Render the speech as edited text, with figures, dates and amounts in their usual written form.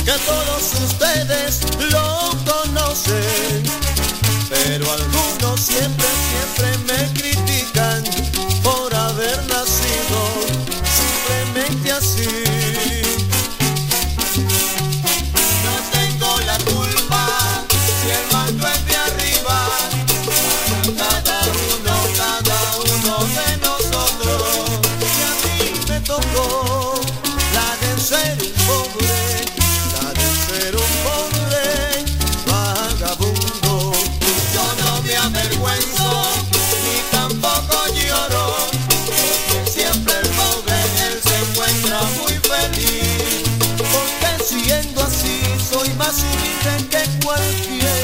Ya todos ustedes lo conocen, pero algunos siempre, siempre me critican por haber nacido simplemente así. No tengo la culpa si el mando es de arriba, para cada uno de nosotros. Y a mí me tocó la de ser un pobre, la de ser un pobre vagabundo. Yo no me avergüenzo ni tampoco lloro, porque siempre el pobre él se encuentra muy feliz, porque siendo así soy más humilde que cualquiera.